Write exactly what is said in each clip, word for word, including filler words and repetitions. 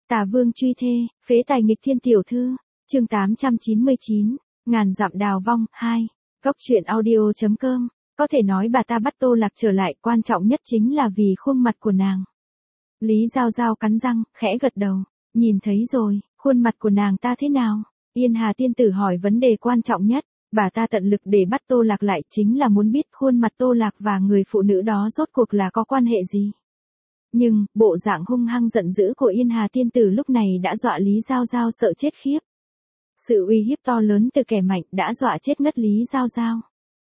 Tà vương truy thê, phế tài nghịch thiên tiểu thư, chương tám trăm chín mươi chín, ngàn dặm đào vong, hai, góc truyện audio.com, có thể nói bà ta bắt Tô Lạc trở lại, quan trọng nhất chính là vì khuôn mặt của nàng. Lý Giao Giao cắn răng, khẽ gật đầu, nhìn thấy rồi, khuôn mặt của nàng ta thế nào? Yên Hà tiên tử hỏi vấn đề quan trọng nhất, bà ta tận lực để bắt Tô Lạc lại chính là muốn biết khuôn mặt Tô Lạc và người phụ nữ đó rốt cuộc là có quan hệ gì. Nhưng, bộ dạng hung hăng giận dữ của Yên Hà tiên tử lúc này đã dọa Lý Giao Giao sợ chết khiếp. Sự uy hiếp to lớn từ kẻ mạnh đã dọa chết ngất Lý Giao Giao.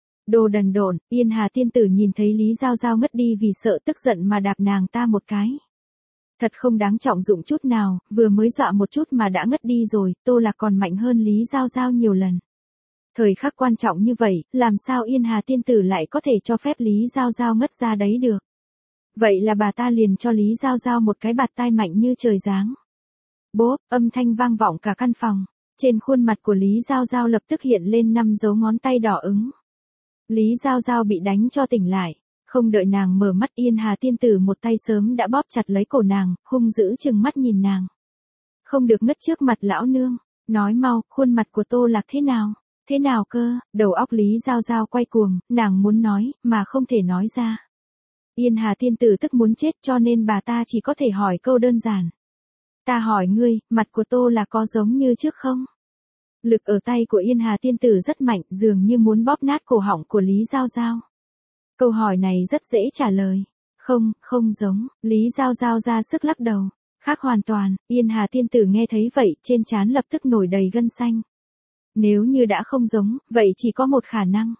Đồ đần độn, Yên Hà tiên tử nhìn thấy Lý Giao Giao ngất đi vì sợ tức giận mà đạp nàng ta một cái. Thật không đáng trọng dụng chút nào, vừa mới dọa một chút mà đã ngất đi rồi, Tô Lạc còn mạnh hơn Lý Giao Giao nhiều lần. Thời khắc quan trọng như vậy, làm sao Yên Hà tiên tử lại có thể cho phép Lý Giao Giao ngất ra đấy được? Vậy là bà ta liền cho Lý Giao Giao một cái bạt tai mạnh như trời giáng. Bốp, âm thanh vang vọng cả căn phòng. Trên khuôn mặt của Lý Giao Giao lập tức hiện lên năm dấu ngón tay đỏ ứng. Lý Giao Giao bị đánh cho tỉnh lại. Không đợi nàng mở mắt, Yên Hà tiên tử một tay sớm đã bóp chặt lấy cổ nàng, hung dữ trừng mắt nhìn nàng. Không được ngất trước mặt lão nương. Nói mau, khuôn mặt của Tô Lạc thế nào? Thế nào cơ? Đầu óc Lý Giao Giao quay cuồng, nàng muốn nói, mà không thể nói ra. Yên Hà tiên tử tức muốn chết cho nên bà ta chỉ có thể hỏi câu đơn giản. Ta hỏi ngươi, mặt của Tô Lạc có giống như trước không? Lực ở tay của Yên Hà tiên tử rất mạnh, dường như muốn bóp nát cổ họng của Lý Giao Giao. Câu hỏi này rất dễ trả lời. Không, không giống. Lý Giao Giao ra sức lắc đầu. Khác hoàn toàn. Yên Hà tiên tử nghe thấy vậy, trên trán lập tức nổi đầy gân xanh. Nếu như đã không giống, vậy chỉ có một khả năng.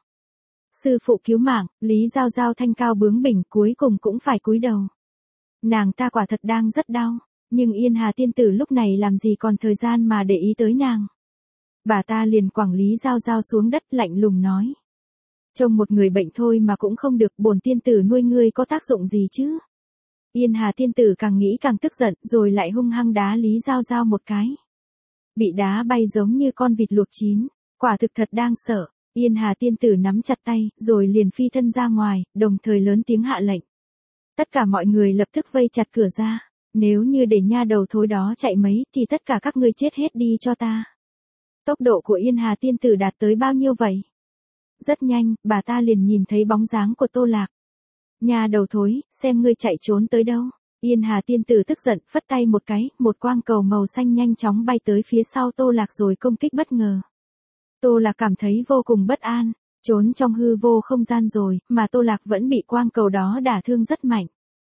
Sư phụ cứu mạng, Lý Giao Giao thanh cao bướng bỉnh cuối cùng cũng phải cúi đầu. Nàng ta quả thật đang rất đau, nhưng Yên Hà tiên tử lúc này làm gì còn thời gian mà để ý tới nàng. Bà ta liền quẳng Lý Giao Giao xuống đất lạnh lùng nói. Trông một người bệnh thôi mà cũng không được, bổn tiên tử nuôi ngươi có tác dụng gì chứ? Yên Hà tiên tử càng nghĩ càng tức giận rồi lại hung hăng đá Lý Giao Giao một cái. Bị đá bay giống như con vịt luộc chín, quả thực thật đang sợ. Yên Hà tiên tử nắm chặt tay, rồi liền phi thân ra ngoài, đồng thời lớn tiếng hạ lệnh. Tất cả mọi người lập tức vây chặt cửa ra. Nếu như để nha đầu thối đó chạy mấy, thì tất cả các ngươi chết hết đi cho ta. Tốc độ của Yên Hà tiên tử đạt tới bao nhiêu vậy? Rất nhanh, bà ta liền nhìn thấy bóng dáng của Tô Lạc. Nha đầu thối, xem ngươi chạy trốn tới đâu. Yên Hà tiên tử tức giận, phất tay một cái, một quang cầu màu xanh nhanh chóng bay tới phía sau Tô Lạc rồi công kích bất ngờ. Tô Lạc cảm thấy vô cùng bất an, trốn trong hư vô không gian rồi, mà Tô Lạc vẫn bị quang cầu đó đả thương rất mạnh.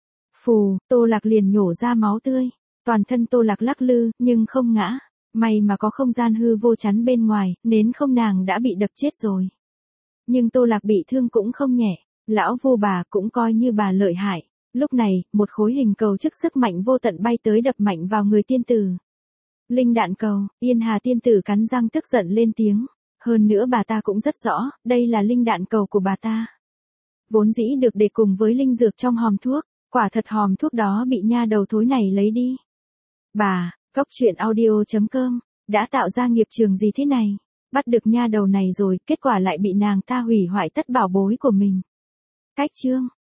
Phù, Tô Lạc liền nhổ ra máu tươi, toàn thân Tô Lạc lắc lư, nhưng không ngã, may mà có không gian hư vô chắn bên ngoài, nến không nàng đã bị đập chết rồi. Nhưng Tô Lạc bị thương cũng không nhẹ, lão vô bà cũng coi như bà lợi hại, lúc này, một khối hình cầu chức sức mạnh vô tận bay tới đập mạnh vào người tiên tử. Linh đạn cầu, Yên Hà tiên tử cắn răng tức giận lên tiếng. Hơn nữa bà ta cũng rất rõ, đây là linh đạn cầu của bà ta. Vốn dĩ được để cùng với linh dược trong hòm thuốc, quả thật hòm thuốc đó bị nha đầu thối này lấy đi. Bà, góc truyện audio.com, đã tạo ra nghiệp trường gì thế này? Bắt được nha đầu này rồi, kết quả lại bị nàng ta hủy hoại tất bảo bối của mình. Cách chương